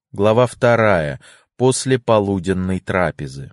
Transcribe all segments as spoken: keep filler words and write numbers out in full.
Глава вторая. После полуденной трапезы.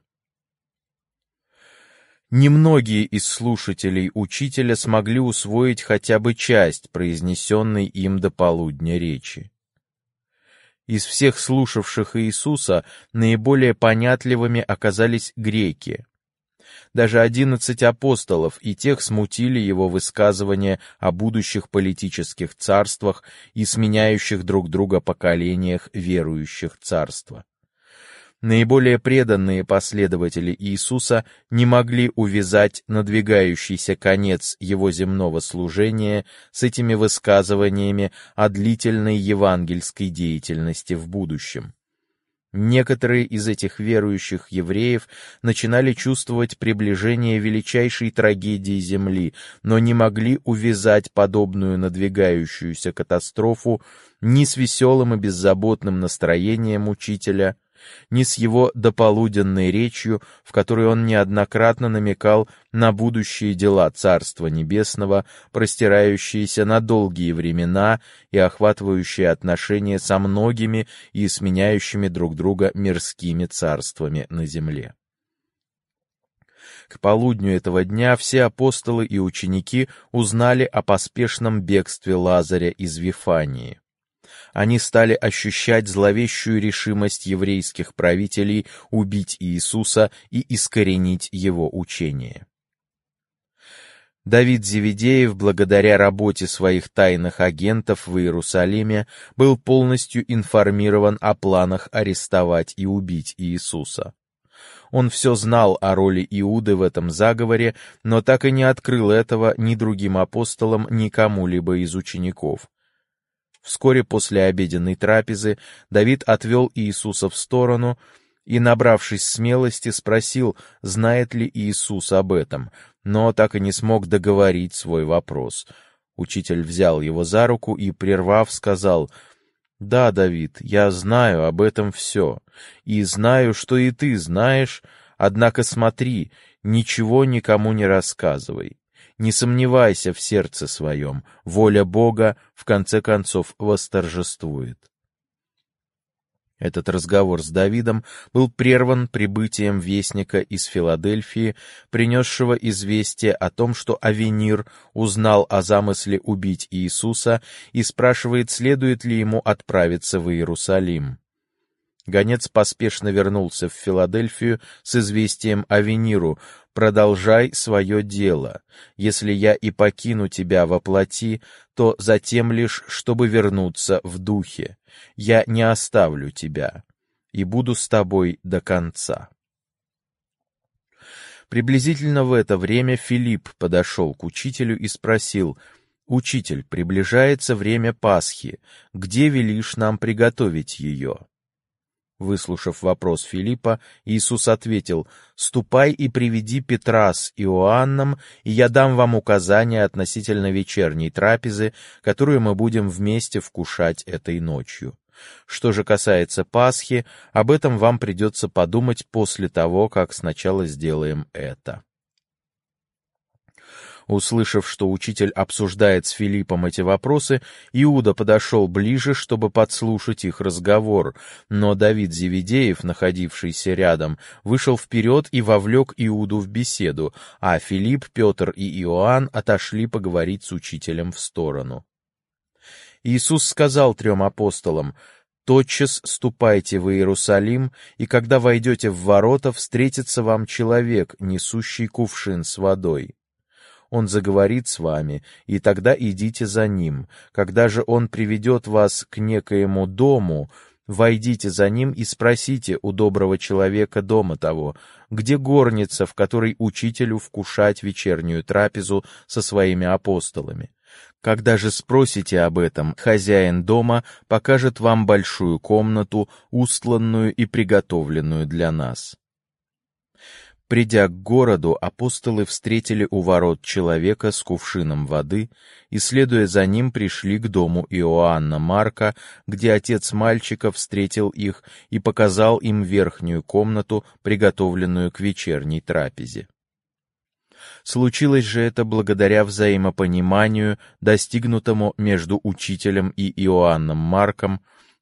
Немногие из слушателей учителя смогли усвоить хотя бы часть произнесенной им до полудня речи. Из всех слушавших Иисуса наиболее понятливыми оказались греки. Даже одиннадцать апостолов и тех смутили его высказывания о будущих политических царствах и сменяющих друг друга поколениях верующих царства. Наиболее преданные последователи Иисуса не могли увязать надвигающийся конец его земного служения с этими высказываниями о длительной евангельской деятельности в будущем. Некоторые из этих верующих евреев начинали чувствовать приближение величайшей трагедии земли, но не могли увязать подобную надвигающуюся катастрофу ни с веселым и беззаботным настроением учителя, ни с его дополуденной речью, в которой он неоднократно намекал на будущие дела Царства Небесного, простирающиеся на долгие времена и охватывающие отношения со многими и сменяющими друг друга мирскими царствами на земле. К полудню этого дня все апостолы и ученики узнали о поспешном бегстве Лазаря из Вифании. Они стали ощущать зловещую решимость еврейских правителей убить Иисуса и искоренить его учение. Давид Зеведеев, благодаря работе своих тайных агентов в Иерусалиме, был полностью информирован о планах арестовать и убить Иисуса. Он все знал о роли Иуды в этом заговоре, но так и не открыл этого ни другим апостолам, ни кому-либо из учеников. Вскоре после обеденной трапезы Давид отвел Иисуса в сторону и, набравшись смелости, спросил, знает ли Иисус об этом, но так и не смог договорить свой вопрос. Учитель взял его за руку и, прервав, сказал: «Да, Давид, я знаю об этом все, и знаю, что и ты знаешь, однако смотри, ничего никому не рассказывай. Не сомневайся в сердце своем, воля Бога в конце концов восторжествует». Этот разговор с Давидом был прерван прибытием вестника из Филадельфии, принесшего известие о том, что Авенир узнал о замысле убить Иисуса и спрашивает, следует ли ему отправиться в Иерусалим. Гонец поспешно вернулся в Филадельфию с известием Авениру: «Продолжай свое дело. Если я и покину тебя во плоти, то затем лишь, чтобы вернуться в духе. Я не оставлю тебя и буду с тобой до конца». Приблизительно в это время Филипп подошел к учителю и спросил: «Учитель, приближается время Пасхи. Где велишь нам приготовить ее?» Выслушав вопрос Филиппа, Иисус ответил: «Ступай и приведи Петра с Иоанном, и я дам вам указания относительно вечерней трапезы, которую мы будем вместе вкушать этой ночью. Что же касается Пасхи, об этом вам придется подумать после того, как сначала сделаем это». Услышав, что учитель обсуждает с Филиппом эти вопросы, Иуда подошел ближе, чтобы подслушать их разговор, но Давид Зеведеев, находившийся рядом, вышел вперед и вовлек Иуду в беседу, а Филипп, Петр и Иоанн отошли поговорить с учителем в сторону. Иисус сказал трем апостолам: «Тотчас ступайте в Иерусалим, и когда войдете в ворота, встретится вам человек, несущий кувшин с водой. Он заговорит с вами, и тогда идите за ним. Когда же он приведет вас к некоему дому, войдите за ним и спросите у доброго человека дома того, где горница, в которой учителю вкушать вечернюю трапезу со своими апостолами. Когда же спросите об этом, хозяин дома покажет вам большую комнату, устланную и приготовленную для нас». Придя к городу, апостолы встретили у ворот человека с кувшином воды и, следуя за ним, пришли к дому Иоанна Марка, где отец мальчика встретил их и показал им верхнюю комнату, приготовленную к вечерней трапезе. Случилось же это благодаря взаимопониманию, достигнутому между учителем и Иоанном Марком,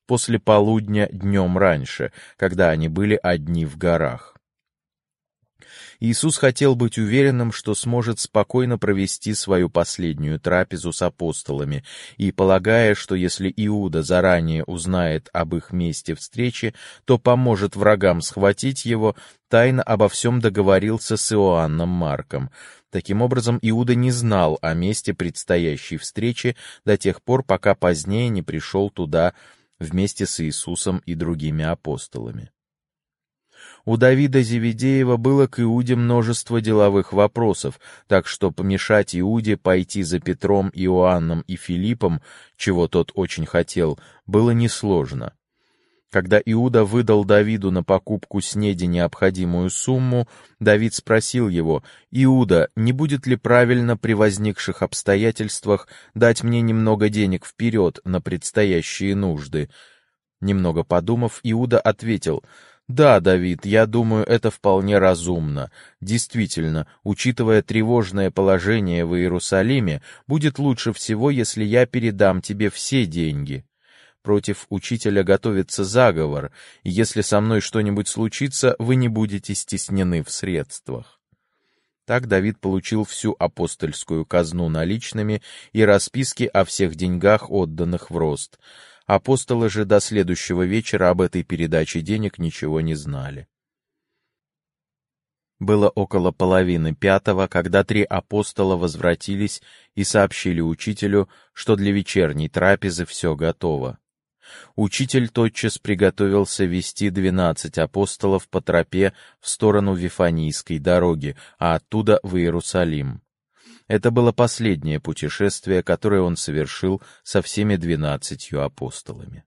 после полудня днем раньше, когда они были одни в горах. Иисус хотел быть уверенным, что сможет спокойно провести свою последнюю трапезу с апостолами, и, полагая, что если Иуда заранее узнает об их месте встречи, то поможет врагам схватить его, тайно обо всем договорился с Иоанном Марком. Таким образом, Иуда не знал о месте предстоящей встречи до тех пор, пока позднее не пришел туда вместе с Иисусом и другими апостолами. У Давида Зеведеева было к Иуде множество деловых вопросов, так что помешать Иуде пойти за Петром, Иоанном и Филиппом, чего тот очень хотел, было несложно. Когда Иуда выдал Давиду на покупку снеди необходимую сумму, Давид спросил его: «Иуда, не будет ли правильно при возникших обстоятельствах дать мне немного денег вперед на предстоящие нужды?» Немного подумав, Иуда ответил: «Да, Давид, я думаю, это вполне разумно. Действительно, учитывая тревожное положение в Иерусалиме, будет лучше всего, если я передам тебе все деньги. Против учителя готовится заговор, и если со мной что-нибудь случится, вы не будете стеснены в средствах». Так Давид получил всю апостольскую казну наличными и расписки о всех деньгах, отданных в рост. Апостолы же до следующего вечера об этой передаче денег ничего не знали. Было около половины пятого, когда три апостола возвратились и сообщили учителю, что для вечерней трапезы все готово. Учитель тотчас приготовился вести двенадцать апостолов по тропе в сторону Вифанийской дороги, а оттуда в Иерусалим. Это было последнее путешествие, которое он совершил со всеми двенадцатью апостолами.